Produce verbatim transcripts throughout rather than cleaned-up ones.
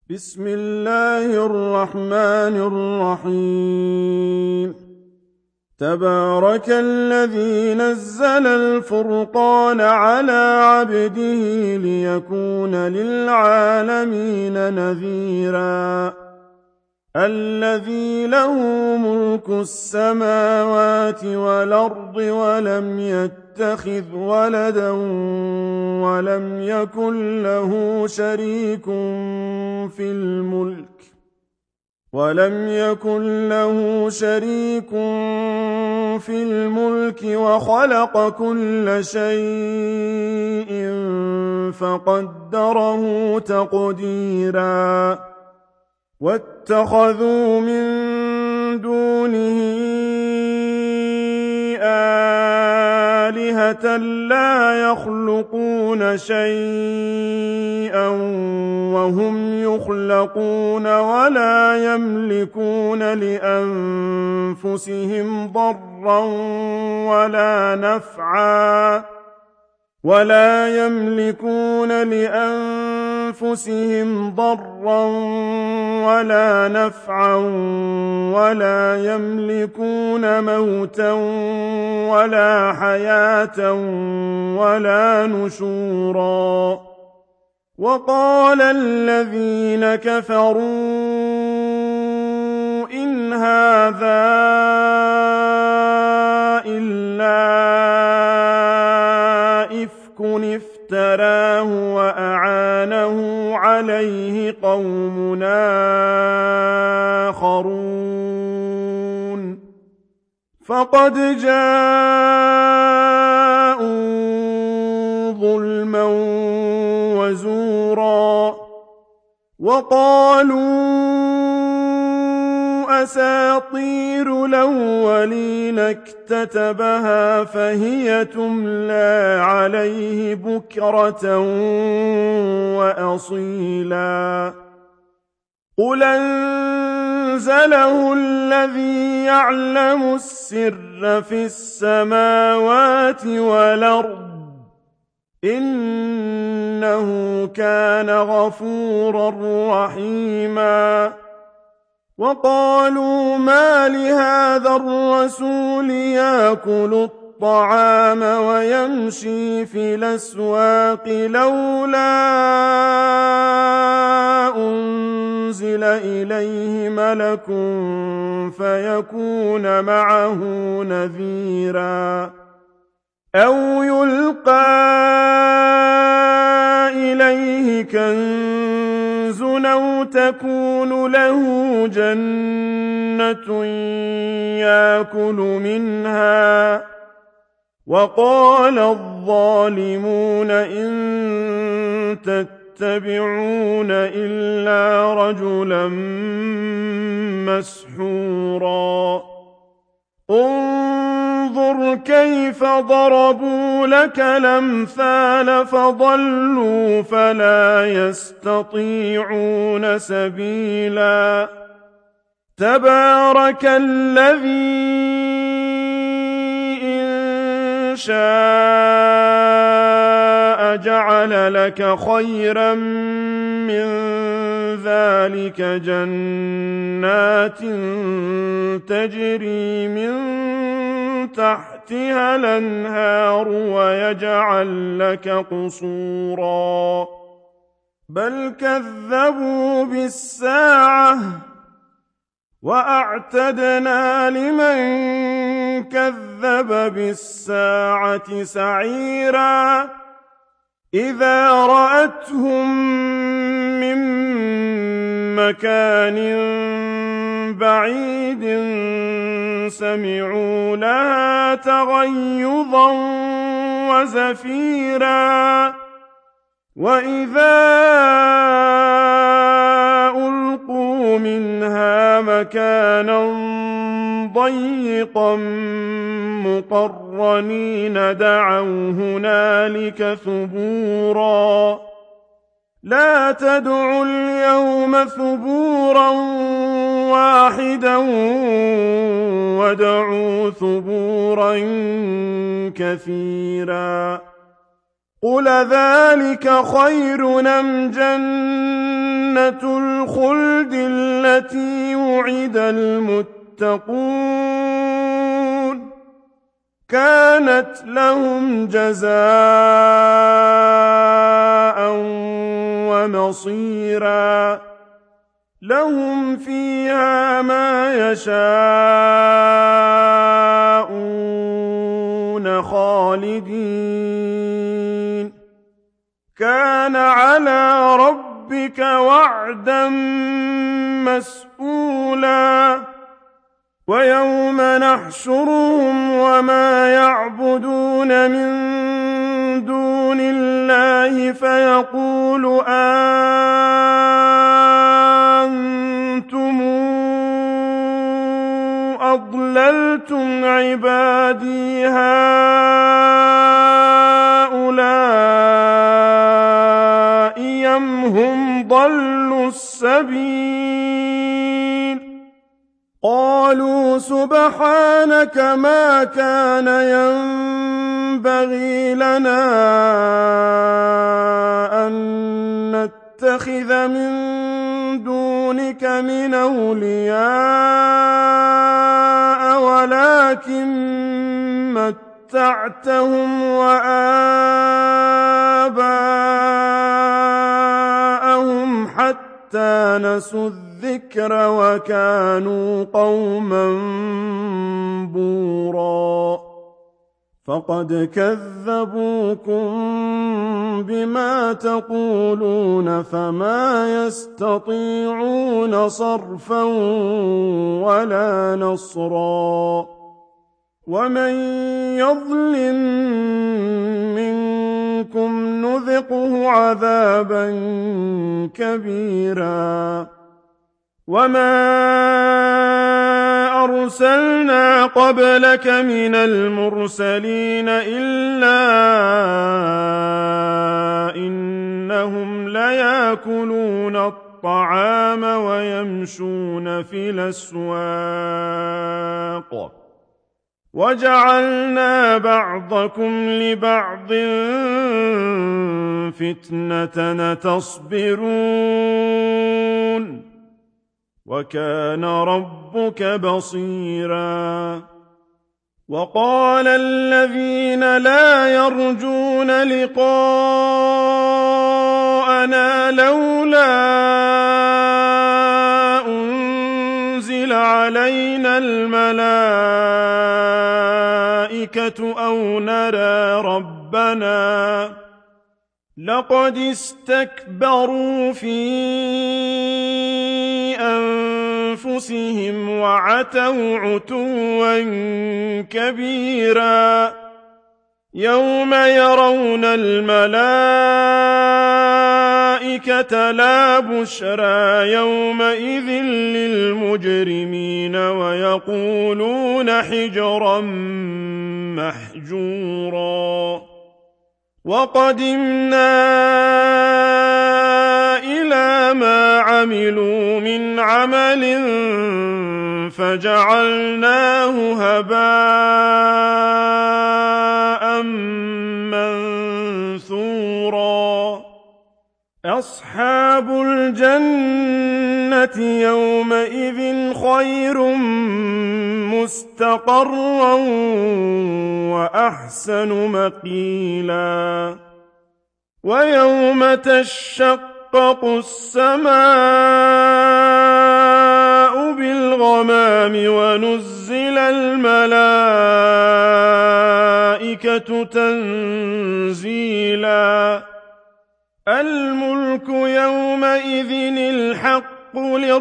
بسم الله الرحمن الرحيم. تبارك الذي نزل الفرقان على عبده ليكون للعالمين نذيرا. الذي له ملك السماوات والأرض ولم يتخذ ولدا ولم يكن له شريك في الملك ولم يكن له شريك في الملك وخلق كل شيء فقدره تقديرا. واتخذوا من دونه آلهة لا يخلقون شيئا وهم يخلقون ولا يملكون لأنفسهم ضرا ولا نفعا ولا يملكون لأنفسهم ضرا ولا نفعا ولا يملكون موتا ولا حياة ولا نشورا. وقال الذين كفروا إن هذا إلا إفك افتراه وأعانه عليه قوم آخرون فقد جاءوا ظلما وزورا. وقالوا أساطير الأولين اكتتبها فهي تملى عليه بكرة وأصيلا. قل أنزله الذي يعلم السر في السماوات والأرض إنه كان غفورا رحيما. وقالوا ما لهذا الرسول يأكل الطعام ويمشي في الأسواق لولا أنزل إليه ملك فيكون معه نذيرا أو يلقى إليه كنز أو تكون له جنة يأكل منها. وقال الظالمون إن تتبعون إلا رجلا مسحورا. انظر كيف ضربوا لك الأمثال فضلوا فلا يستطيعون سبيلا. تبارك الذي إن شاء جعل لك خيرا من ذلك جنات تجري من تحتها الأنهار ويجعل لك قصورا بل كذبوا بالساعة وأعتدنا لمن كذب بالساعة سعيرا. إذا رأتهم من مكان بعيد سمعوا لها تغيظا وزفيرا. وإذا ألقوا منها مكانا ضيقا مقرنين دعوا هنالك ثبورا. لا تدعوا اليوم ثبورا واحدا وادعوا ثبورا كثيرا. قل ذلك خير أم جنة الخلد التي وعد المتقون كانت لهم جزاء ومصيرا لهم فيها ما يشاءون خالدين كان على ربك وعدا مسئولا ويوم نحشرهم وما يعبدون من دون الله فيقول أنتم أضللتم عبادي هؤلاء أم هم ضلوا السبيل قالوا سبحانك ما كان ينبغي لنا أن نتخذ من دونك من أولياء ولكن متعتهم وآباءهم حتى نسوا الذكر وكانوا قوما بورا فقد كذبوكم بما تقولون فما يستطيعون صرفا ولا نصرا ومن يظلم منكم نذقه عذابا كبيرا وما أرسلنا قبلك من المرسلين إلا إنهم ليأكلون الطعام ويمشون في الأسواق وجعلنا بعضكم لبعض فتنة تصبرون وكان ربك بصيرا وقال الذين لا يرجون لقاءنا لولا أنزل علينا الملائكة أو نرى ربنا لقد استكبروا في أنفسهم وعتوا عتوا كبيرا يوم يرون الملائكة لا بشرى يومئذ للمجرمين ويقولون حجرا محجورا وقدمنا إلى ما عملوا من عمل فجعلناه هباء منثورا أصحاب الجنة يومئذ خير مستقرا وأحسن مقيلا ويوم تشقق السماء بالغمام ونزل الملائكة تنزيلا الملك يومئذ الحق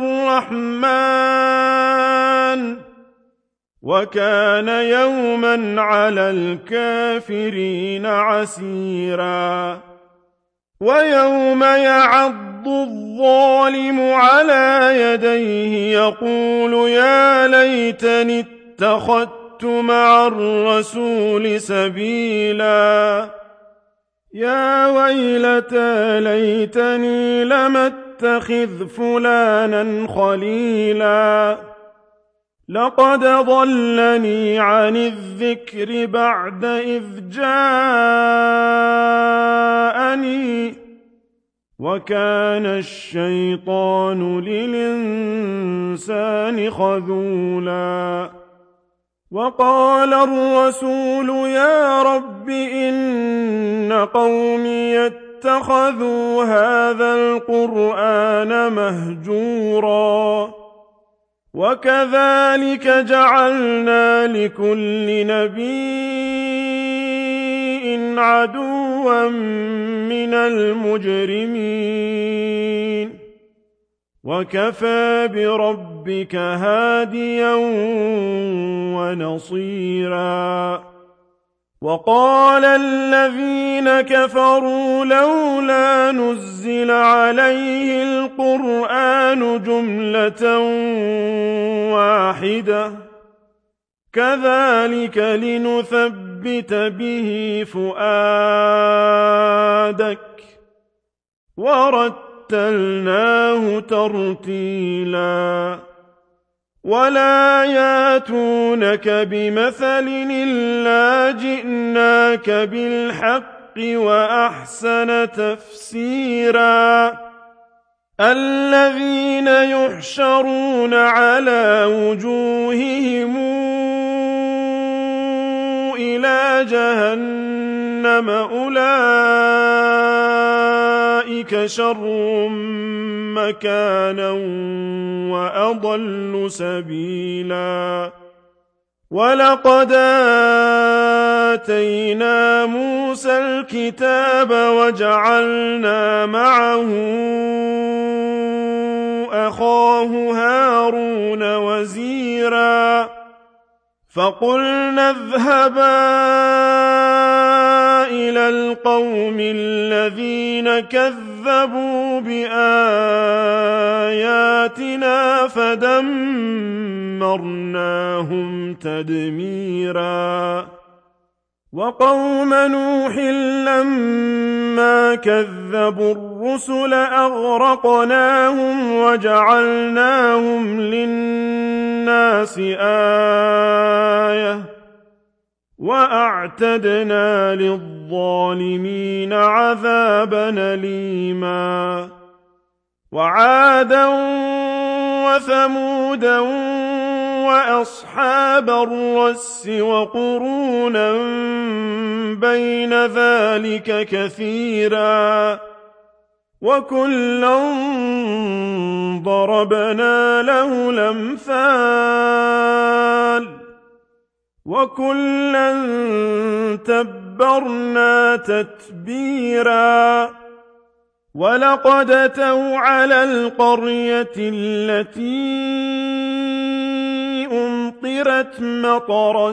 للرحمن وكان يوما على الكافرين عسيرا ويوم يعض الظالم على يديه يقول يا ليتني اتخذت مع الرسول سبيلا يا ويلتى ليتني لم اتخذ فلانا خليلا لقد ضلني عن الذكر بعد إذ جاءني وكان الشيطان للإنسان خذولا وقال الرسول يا رب إن قومي اتخذوا هذا القرآن مهجورا وكذلك جعلنا لكل نبي عدوا من المجرمين وكفى بربك هاديا ونصيرا وقال الذين كفروا لولا نزل عليه القرآن جملة واحدة كذلك لنثبت به فؤادك ورتلناه ترتيلا ولا ياتونك بمثل إلا جئناك بالحق وأحسن تفسيرا الذين يحشرون على وجوههم إلى جهنم أولئك شر مكانا وأضل سبيلا ولقد آتينا موسى الكتاب وجعلنا معه أخاه هارون وزيرا فقلنا اذهبا إلى القوم الذين كذبوا بآياتنا فدمرناهم تدميرا وقوم نوح لما كذبوا الرسل أغرقناهم وجعلناهم للناس آية وأعتدنا للظالمين عذابا أليما وعادا وثمودا وأصحاب الرس وقرونا بين ذلك كثيرا وكلا ضربنا له الأمثال وكلا تبرنا تتبيرا ولقد أتوا على القرية التي أمطرت مطر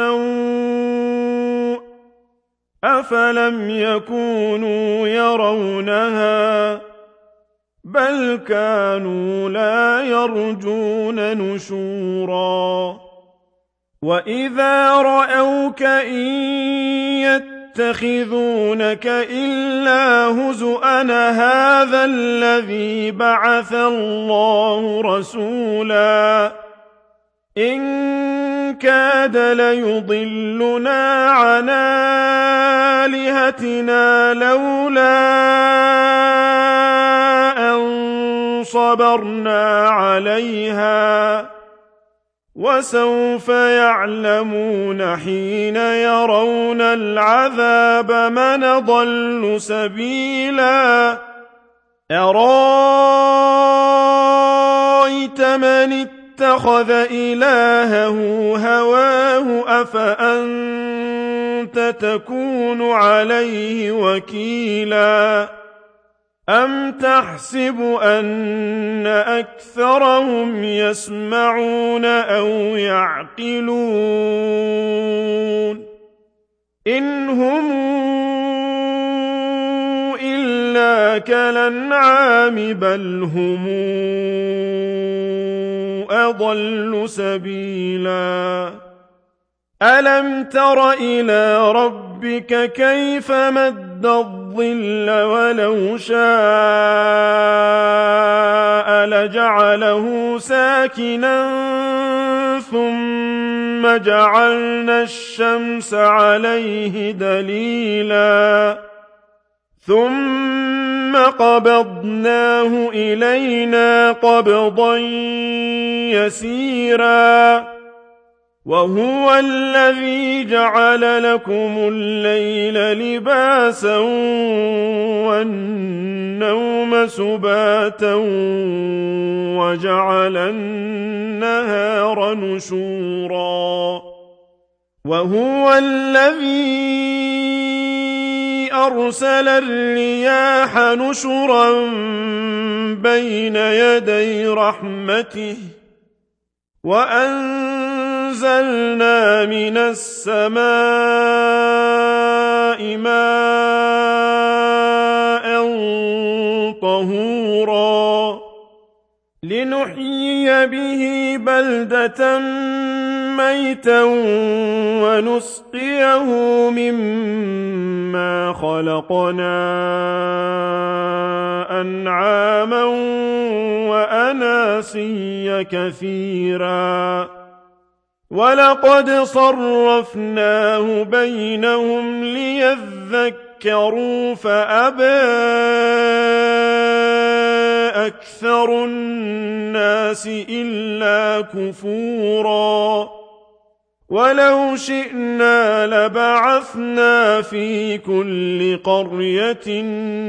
السوء أفلم يكونوا يرونها بل كانوا لا يرجون نشورا وإذا رأوك إن يتخذونك إلا هزؤا هذا الذي بعث الله رسولا إن كاد ليضلنا عن آلهتنا لولا أن صبرنا عليها وسوف يعلمون حين يرون العذاب من ضل سبيلا أرأيت من اتخذ إلهه هواه أفأنت تكون عليه وكيلا أم تحسب أن أكثرهم يسمعون أو يعقلون إن هم إلا كالأنعام بل هم أضل سبيلا ألم تر إلى ربك كيف مد الظل ولو شاء لجعله ساكنا ثم جعلنا الشمس عليه دليلا ثم قبضناه إلينا قبضا يسيرا وهو الذي جعل لكم الليل لباسا والنوم سباتا وجعل النهار نشورا وهو الذي أرسل الرياح نشرا بين يدي رحمته وأنزلنا من السماء ماء طهورا لنحيي به بلدة ميتا ونسقيه مما خلقنا أنعاما وأناسيا كثيرا ولقد صرفناه بينهم ليذكروا فأبى أكثر الناس إلا كفورا ولو شئنا لبعثنا في كل قرية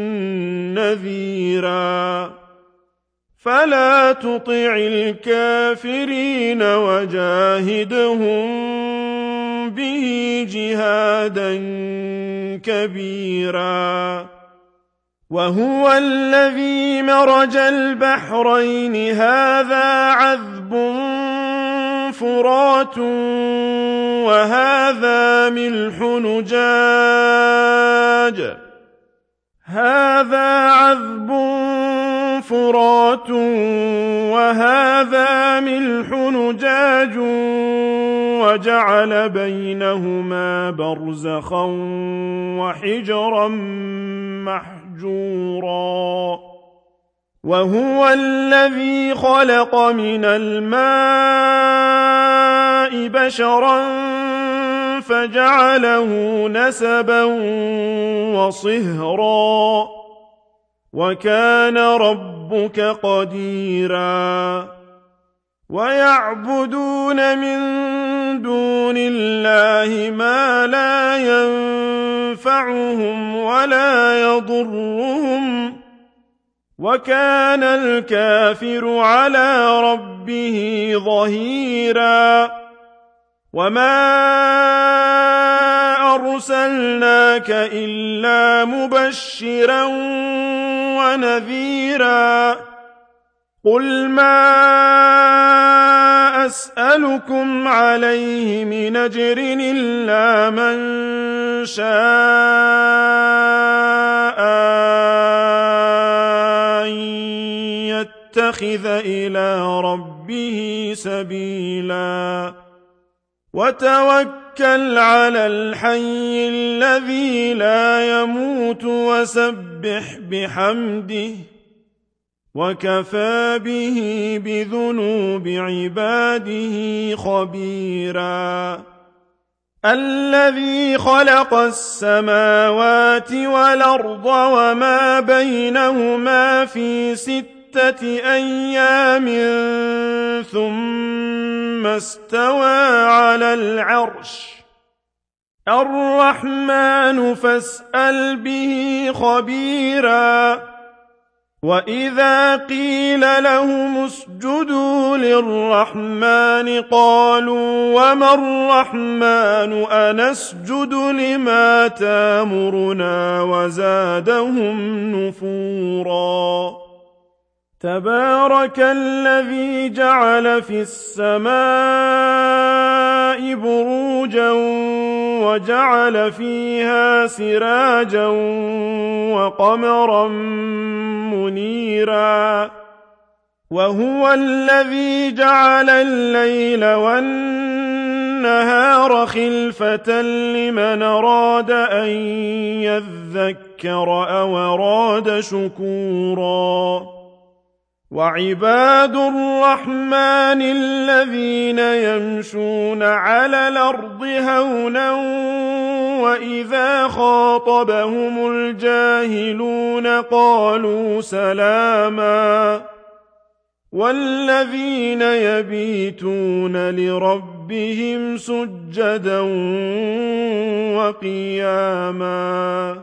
نذيرا فلا تطع الكافرين وجاهدهم به جهادا كبيرا وهو الذي مرج البحرين هذا عذب فرات وهذا ملح نجاج هذا عذب فرات وهذا ملح نجاج وجعل بينهما برزخا وحجرا محجورا وهو الذي خلق من الماء بشرا فجعله نسبا وصهرا وكان ربك قديرا ويعبدون من دون الله ما لا ينفعهم ولا يضرهم وكان الكافر على ربه ظهيرا وما أرسلناك إلا مبشرا ونذيرا قل ما أسألكم عليه من أجر إلا من شاء أن يتخذ إلى ربه سبيلا وتوكل على الحي الذي لا يموت وسبح بحمده وكفى به بذنوب عباده خبيرا الذي خلق السماوات والأرض وما بينهما في ستة أيام ثم استوى على العرش الرحمن فاسأل به خبيرا وإذا قيل لهم اسجدوا للرحمن قالوا وما الرحمن أنسجد لما تامرنا وزادهم نفورا تبارك الذي جعل في السماء بروجا وجعل فيها سراجا وقمرا منيرا وهو الذي جعل الليل والنهار خلفة لمن أراد أن يذكر أو أراد شكورا وعباد الرحمن الذين يمشون على الأرض هونا وإذا خاطبهم الجاهلون قالوا سلاما والذين يبيتون لربهم سجدا وقياما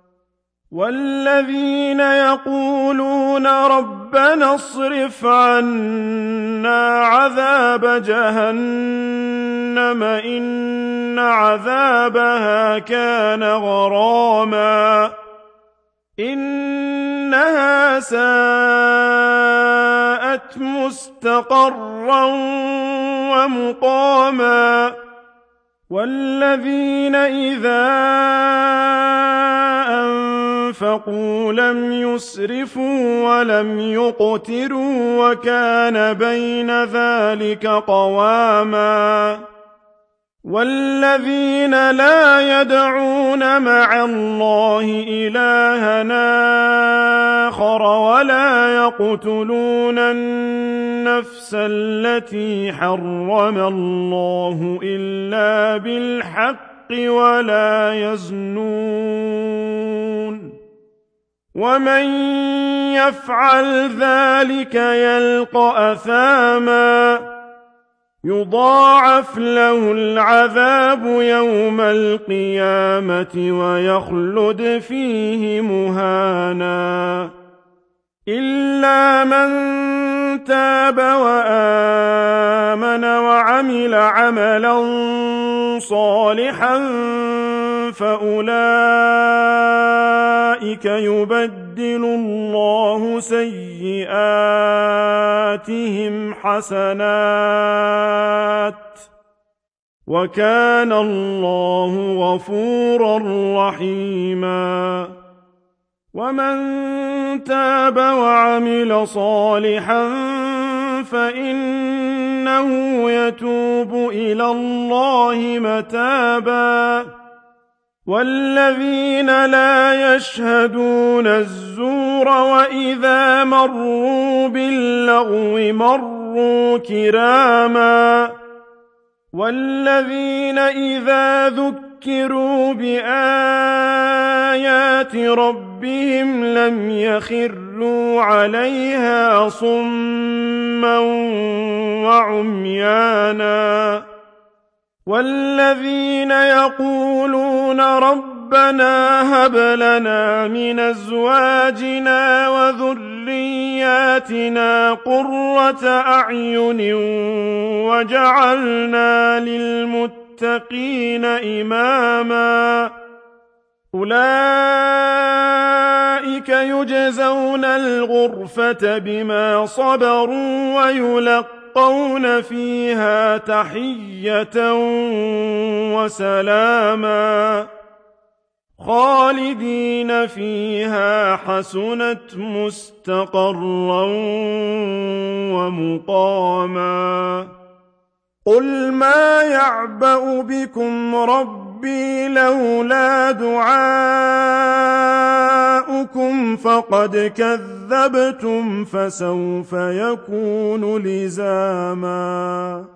والذين يقولون ربنا اصرف عنا عذاب جهنم إن عذابها كان غراما إنها ساءت مستقرا ومقاما والذين إذا أنفقوا لم يسرفوا ولم يقتروا وكان بين ذلك قواما والذين لا يدعون مع الله إلهًا آخر ولا يقتلون النفس التي حرم الله إلا بالحق ولا يزنون ومن يفعل ذلك يلقى أثاما يضاعف له العذاب يوم القيامة ويخلد فيه مهانا إلا من تاب وآمن وعمل عملا صالحا فأولئك يبدل الله سيئاتهم حسنات وكان الله غفورا رحيما ومن تاب وعمل صالحا فإنه يتوب إلى الله متابا والذين لا يشهدون الزور وإذا مروا باللغو مروا كراما والذين إذا ذكروا بآيات ربهم لم يخروا عليها صما وعميانا والذين يقولون ربنا هب لنا من أزواجنا وذرياتنا قرة أعين وجعلنا للمتقين إماما أولئك يجزون الغرفة بما صبروا ويلقون فيها تحية وسلاما خالدين فيها حسنت مستقرا ومقاما قل ما يعبأ بكم ربي لولا دعاؤكم فقد كذبتم فسوف يكون لزاما